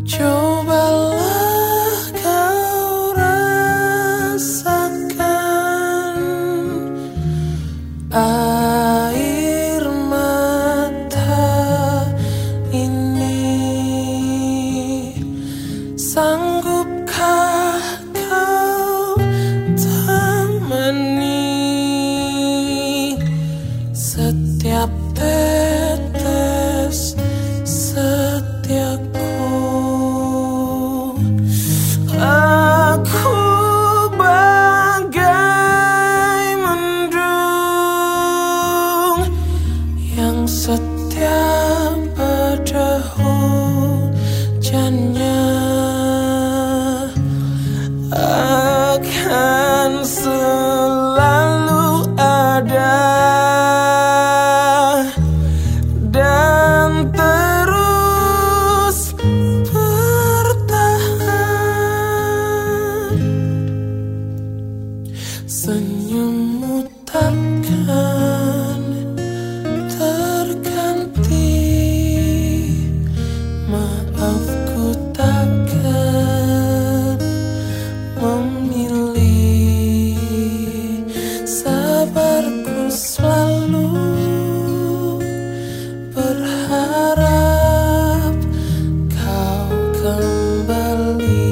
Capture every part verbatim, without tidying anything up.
Cobalah kau rasakan air mata ini. Sanggupkah kau temani setiap tetes setiaku? Aku bagai mendung yang setia pada hujannya, akan selalu ada dan terus bertahan. Senyummu takkan terganti, maafku takkan memilih, sabarku selalu berharap kau kembali.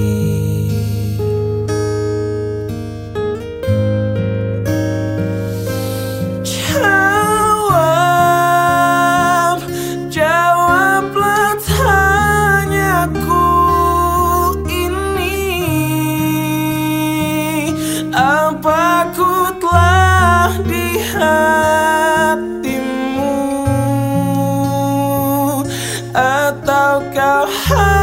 Jawab, jawablah tanyaku ini. Apa ku telah di hatimu, atau kau